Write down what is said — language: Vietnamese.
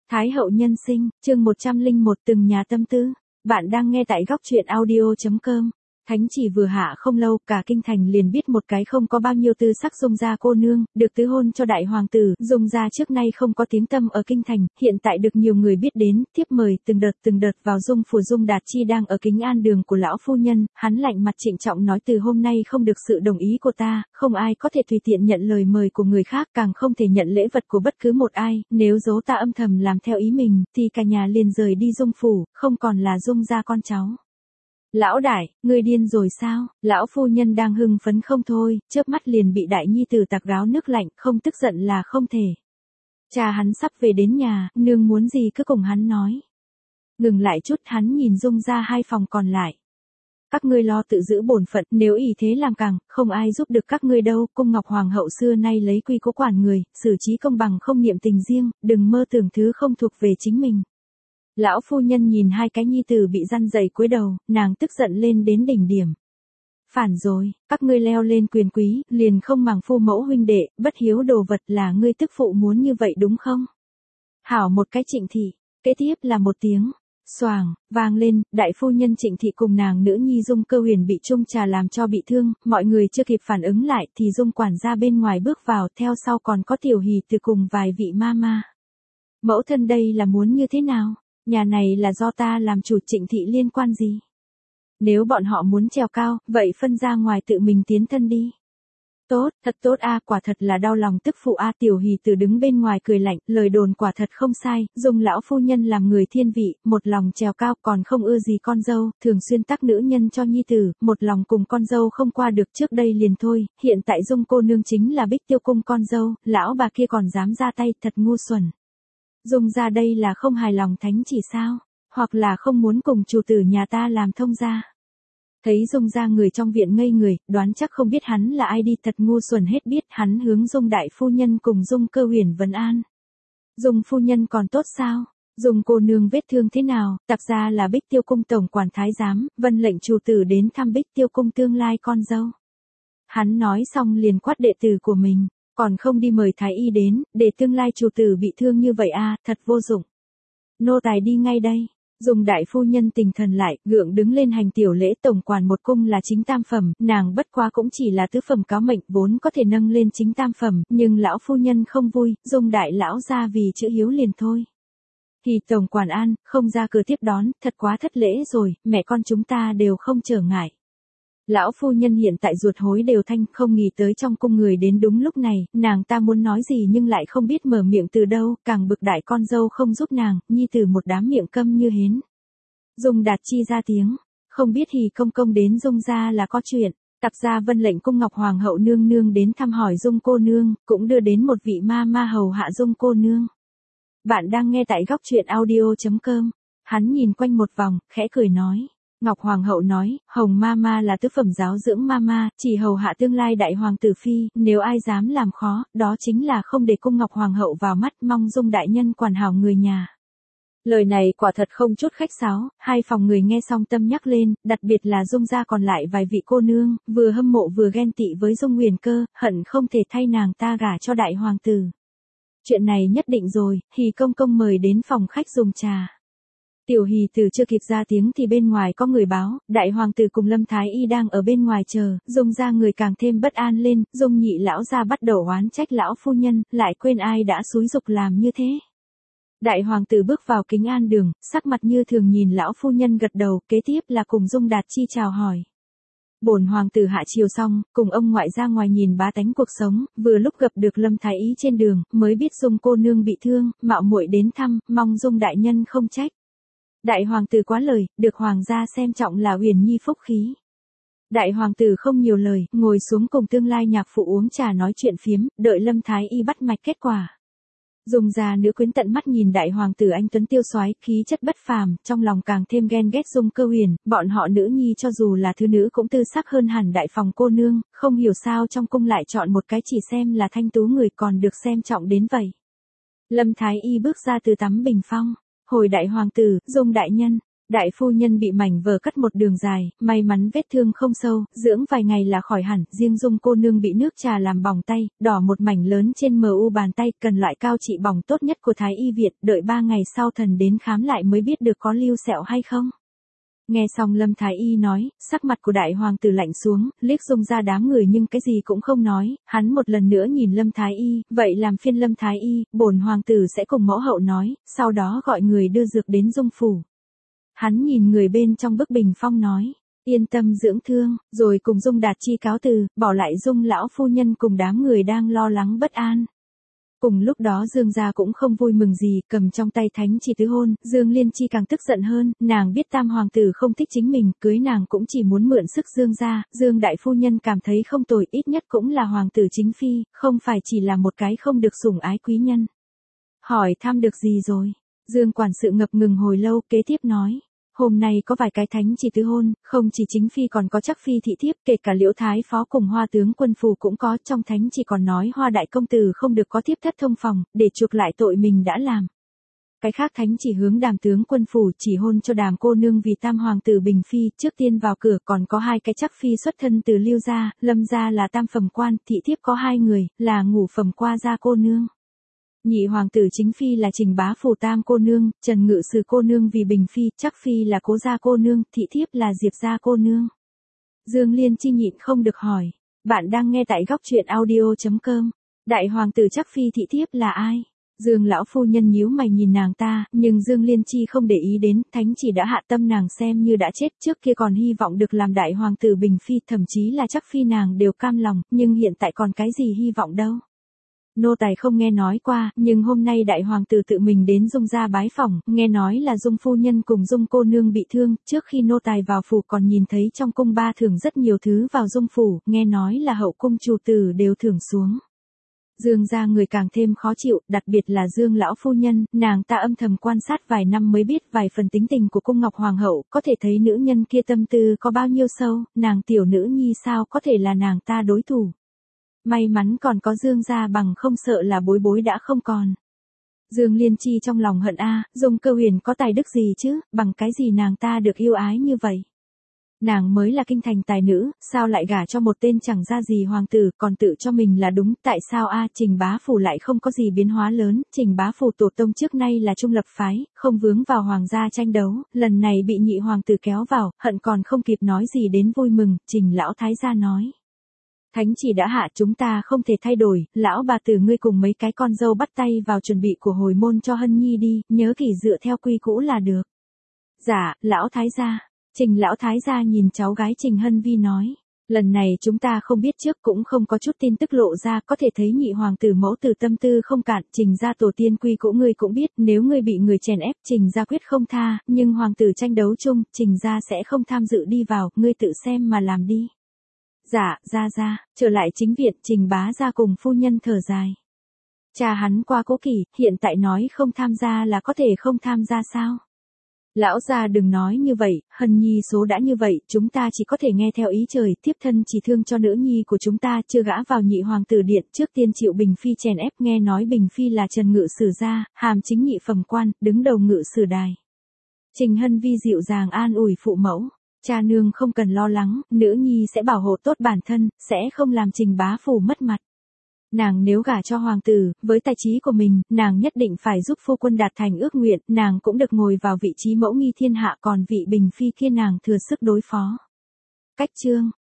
Thái hậu nhân sinh, chương 101 từng nhà tâm tư. Bạn đang nghe tại góc truyện audio.com. Thánh chỉ vừa hạ không lâu, cả kinh thành liền biết một cái không có bao nhiêu tư sắc Dung gia cô nương, được tứ hôn cho đại hoàng tử. Dung gia trước nay không có tiếng tăm ở kinh thành, hiện tại được nhiều người biết đến, tiếp mời từng đợt vào Dung phủ. Dung Đạt Chi đang ở Kính An đường của lão phu nhân, hắn lạnh mặt trịnh trọng nói từ hôm nay không được sự đồng ý của ta, không ai có thể tùy tiện nhận lời mời của người khác, càng không thể nhận lễ vật của bất cứ một ai, nếu dấu ta âm thầm làm theo ý mình, thì cả nhà liền rời đi Dung phủ, không còn là Dung gia con cháu. Lão đại, ngươi điên rồi sao? Lão phu nhân đang hưng phấn không thôi, chớp mắt liền bị đại nhi tử tạt gáo nước lạnh, không tức giận là không thể. Cha hắn sắp về đến nhà, nương muốn gì cứ cùng hắn nói. Ngừng lại chút, hắn nhìn Dung ra hai phòng còn lại. Các ngươi lo tự giữ bổn phận, nếu ý thế làm càng, không ai giúp được các ngươi đâu. Cung Ngọc Hoàng hậu xưa nay lấy quy cố quản người, xử trí công bằng không niệm tình riêng, đừng mơ tưởng thứ không thuộc về chính mình. Lão phu nhân nhìn hai cái nhi tử bị răn dày cúi đầu, nàng tức giận lên đến đỉnh điểm. Phản rồi, các ngươi leo lên quyền quý, liền không màng phu mẫu huynh đệ, bất hiếu đồ vật, là ngươi tức phụ muốn như vậy đúng không? Hảo một cái Trịnh thị, kế tiếp là một tiếng xoàng vang lên, đại phu nhân Trịnh thị cùng nàng nữ nhi Dung Cơ Huyền bị chung trà làm cho bị thương, mọi người chưa kịp phản ứng lại thì Dung quản gia bên ngoài bước vào, theo sau còn có Tiểu Hỷ từ cùng vài vị ma. Mẫu thân đây là muốn như thế nào? Nhà này là do ta làm chủ, Trịnh thị liên quan gì? Nếu bọn họ muốn trèo cao, vậy phân ra ngoài tự mình tiến thân đi. Tốt, thật tốt a, quả thật là đau lòng tức phụ a. Tiểu Hỷ từ đứng bên ngoài cười lạnh, lời đồn quả thật không sai, Dung lão phu nhân làm người thiên vị, một lòng trèo cao, còn không ưa gì con dâu, thường xuyên tác nữ nhân cho nhi tử, một lòng cùng con dâu không qua được. Trước đây liền thôi, hiện tại Dung cô nương chính là Bích Tiêu cung con dâu, lão bà kia còn dám ra tay, thật ngu xuẩn. Dung ra đây là không hài lòng thánh chỉ sao, hoặc là không muốn cùng chủ tử nhà ta làm thông gia. Thấy Dung ra người trong viện ngây người, đoán chắc không biết hắn là ai đi, thật ngu xuẩn hết biết. Hắn hướng Dung đại phu nhân cùng Dung Cơ Huyền vấn an. Dung phu nhân còn tốt sao? Dung cô nương vết thương thế nào? Tặc ra là Bích Tiêu cung tổng quản thái giám, vân lệnh chủ tử đến thăm Bích Tiêu cung tương lai con dâu. Hắn nói xong liền quát đệ tử của mình. Còn không đi mời thái y đến, để tương lai chủ tử bị thương như vậy a, thật vô dụng. Nô tài đi ngay đây. Dung đại phu nhân tinh thần lại, gượng đứng lên hành tiểu lễ. Tổng quản một cung là chính tam phẩm, nàng bất quá cũng chỉ là tứ phẩm cáo mệnh, vốn có thể nâng lên chính tam phẩm, nhưng lão phu nhân không vui, Dung đại lão ra vì chữ hiếu liền thôi. Thì tổng quản an, không ra cửa tiếp đón, thật quá thất lễ rồi, mẹ con chúng ta đều không trở ngại. Lão phu nhân hiện tại ruột hối đều thanh, không nghĩ tới trong cung người đến đúng lúc này, nàng ta muốn nói gì nhưng lại không biết mở miệng từ đâu, càng bực đại con dâu không giúp nàng, nhi tử một đám miệng câm như hến. Dung Đạt Chi ra tiếng, không biết Hỷ công công đến Dung gia là có chuyện. Tặc gia vân lệnh cung Ngọc Hoàng hậu nương nương đến thăm hỏi Dung cô nương, cũng đưa đến một vị ma hầu hạ Dung cô nương. Bạn đang nghe tại góc truyện audio.com. Hắn nhìn quanh một vòng, khẽ cười nói. Ngọc Hoàng hậu nói, Hồng Mama là tứ phẩm giáo dưỡng Mama, chỉ hầu hạ tương lai đại hoàng tử phi, nếu ai dám làm khó, đó chính là không để cung Ngọc Hoàng hậu vào mắt, mong Dung đại nhân quản hảo người nhà. Lời này quả thật không chút khách sáo, hai phòng người nghe xong tâm nhắc lên, đặc biệt là Dung gia còn lại vài vị cô nương, vừa hâm mộ vừa ghen tị với Dung Huyền Cơ, hận không thể thay nàng ta gả cho đại hoàng tử. Chuyện này nhất định rồi, Hỷ công công mời đến phòng khách dùng trà. Tiểu Hỷ từ chưa kịp ra tiếng thì bên ngoài có người báo, đại hoàng tử cùng Lâm Thái Y đang ở bên ngoài chờ. Dung ra người càng thêm bất an lên, Dung nhị lão ra bắt đầu oán trách lão phu nhân, lại quên ai đã xúi giục làm như thế. Đại hoàng tử bước vào Kính An đường, sắc mặt như thường nhìn lão phu nhân gật đầu, kế tiếp là cùng Dung Đạt Chi chào hỏi. Bổn hoàng tử hạ chiều xong, cùng ông ngoại ra ngoài nhìn bá tánh cuộc sống, vừa lúc gặp được Lâm Thái Y trên đường, mới biết Dung cô nương bị thương, mạo muội đến thăm, mong Dung đại nhân không trách. Đại hoàng tử quá lời, được hoàng gia xem trọng là Huyền Nhi phúc khí. Đại hoàng tử không nhiều lời, ngồi xuống cùng tương lai nhạc phụ uống trà nói chuyện phiếm, đợi Lâm Thái Y bắt mạch kết quả. Dung gia nữ quyến tận mắt nhìn đại hoàng tử anh tuấn tiêu soái, khí chất bất phàm, trong lòng càng thêm ghen ghét Dung Cơ Huyền, bọn họ nữ nhi cho dù là thứ nữ cũng tư sắc hơn hẳn đại phòng cô nương, không hiểu sao trong cung lại chọn một cái chỉ xem là thanh tú người còn được xem trọng đến vậy. Lâm Thái Y bước ra từ tắm bình phong. Hồi đại hoàng tử, Dung đại nhân, Đại phu nhân bị mảnh vờ cắt một đường dài, may mắn vết thương không sâu, dưỡng vài ngày là khỏi hẳn, riêng Dung cô nương bị nước trà làm bỏng tay, đỏ một mảnh lớn trên mu bàn tay, cần loại cao trị bỏng tốt nhất của Thái y Việt, đợi 3 ngày sau thần đến khám lại mới biết được có lưu sẹo hay không. Nghe xong Lâm Thái Y nói, sắc mặt của đại hoàng tử lạnh xuống, liếc Dung ra đám người nhưng cái gì cũng không nói, hắn một lần nữa nhìn Lâm Thái Y, vậy làm phiên Lâm Thái Y, bổn hoàng tử sẽ cùng mẫu hậu nói, sau đó gọi người đưa dược đến Dung phủ. Hắn nhìn người bên trong bức bình phong nói, yên tâm dưỡng thương, rồi cùng Dung Đạt Chi cáo từ, bỏ lại Dung lão phu nhân cùng đám người đang lo lắng bất an. Cùng lúc đó Dương gia cũng không vui mừng gì, cầm trong tay thánh chỉ tứ hôn, Dương Liên Chi càng tức giận hơn, nàng biết tam hoàng tử không thích chính mình, cưới nàng cũng chỉ muốn mượn sức Dương gia, Dương đại phu nhân cảm thấy không tồi, ít nhất cũng là hoàng tử chính phi, không phải chỉ là một cái không được sủng ái quý nhân. Hỏi thăm được gì rồi? Dương quản sự ngập ngừng hồi lâu, kế tiếp nói. Hôm nay có vài cái thánh chỉ tứ hôn, không chỉ chính phi còn có chắc phi thị thiếp, kể cả Liễu Thái Phó cùng Hoa tướng quân phủ cũng có, trong thánh chỉ còn nói Hoa đại công tử không được có thiếp thất thông phòng, để chuộc lại tội mình đã làm. Cái khác thánh chỉ hướng Đàm tướng quân phủ chỉ hôn cho Đàm cô nương vì tam hoàng tử bình phi, trước tiên vào cửa còn có 2 cái chắc phi xuất thân từ Lưu gia, Lâm gia là tam phẩm quan, thị thiếp có 2 người, là ngũ phẩm qua gia cô nương. Nhị hoàng tử chính phi là Trình bá phủ tam cô nương, Trần Ngự Sử cô nương vì bình phi, chắc phi là Cố gia cô nương, thị thiếp là Diệp gia cô nương. Dương Liên Chi nhịn không được hỏi, bạn đang nghe tại góc truyện audio.com, đại hoàng tử chắc phi thị thiếp là ai? Dương lão phu nhân nhíu mày nhìn nàng ta, nhưng Dương Liên Chi không để ý đến, thánh chỉ đã hạ tâm nàng xem như đã chết, trước kia còn hy vọng được làm đại hoàng tử bình phi, thậm chí là chắc phi nàng đều cam lòng, nhưng hiện tại còn cái gì hy vọng đâu. Nô tài không nghe nói qua, nhưng hôm nay đại hoàng tử tự mình đến Dung gia bái phỏng, nghe nói là Dung phu nhân cùng Dung cô nương bị thương, trước khi nô tài vào phủ còn nhìn thấy trong cung ba thưởng rất nhiều thứ vào Dung phủ, nghe nói là hậu cung chủ tử đều thưởng xuống. Dương gia người càng thêm khó chịu, đặc biệt là Dương lão phu nhân, nàng ta âm thầm quan sát vài năm mới biết vài phần tính tình của cung Ngọc Hoàng hậu, có thể thấy nữ nhân kia tâm tư có bao nhiêu sâu, nàng tiểu nữ nhi sao có thể là nàng ta đối thủ. May mắn còn có Dương gia, bằng không sợ là bối bối đã không còn. Dương Liên Chi trong lòng hận Dung Cơ Huyền có tài đức gì chứ, bằng cái gì nàng ta được yêu ái như vậy. Nàng mới là kinh thành tài nữ, sao lại gả cho một tên chẳng ra gì hoàng tử, còn tự cho mình là đúng, tại sao Trình bá phủ lại không có gì biến hóa lớn, Trình bá phủ tổ tông trước nay là trung lập phái, không vướng vào hoàng gia tranh đấu, lần này bị nhị hoàng tử kéo vào, hận còn không kịp nói gì đến vui mừng, Trình lão thái gia nói. Thánh chỉ đã hạ, chúng ta không thể thay đổi, lão bà tử ngươi cùng mấy cái con dâu bắt tay vào chuẩn bị của hồi môn cho Hân Nhi đi, nhớ kỹ dựa theo quy cũ là được. Dạ, lão thái gia. Trình lão thái gia nhìn cháu gái Trình Hân Vi nói, lần này chúng ta không biết trước cũng không có chút tin tức lộ ra, có thể thấy nhị hoàng tử mẫu tử tâm tư không cạn, Trình gia tổ tiên quy cũ ngươi cũng biết, nếu ngươi bị người chèn ép, Trình gia quyết không tha, nhưng hoàng tử tranh đấu chung, Trình gia sẽ không tham dự đi vào, ngươi tự xem mà làm đi. Dạ, ra, trở lại chính viện, Trình bá gia cùng phu nhân thở dài. Cha hắn qua cố kỷ, hiện tại nói không tham gia là có thể không tham gia sao? Lão gia đừng nói như vậy, Hân Nhi số đã như vậy, chúng ta chỉ có thể nghe theo ý trời, tiếp thân chỉ thương cho nữ nhi của chúng ta, chưa gã vào nhị hoàng tử điện, trước tiên chịu Bình Phi chèn ép, nghe nói Bình Phi là Trần Ngự Sử gia, hàm chính nhị phẩm quan, đứng đầu Ngự Sử đài. Trình Hân Vi dịu dàng an ủi phụ mẫu, cha nương không cần lo lắng, nữ nhi sẽ bảo hộ tốt bản thân, sẽ không làm Trình bá phủ mất mặt. Nàng nếu gả cho hoàng tử, với tài trí của mình, nàng nhất định phải giúp phu quân đạt thành ước nguyện, nàng cũng được ngồi vào vị trí mẫu nghi thiên hạ, còn vị Bình Phi kia nàng thừa sức đối phó. Cách chương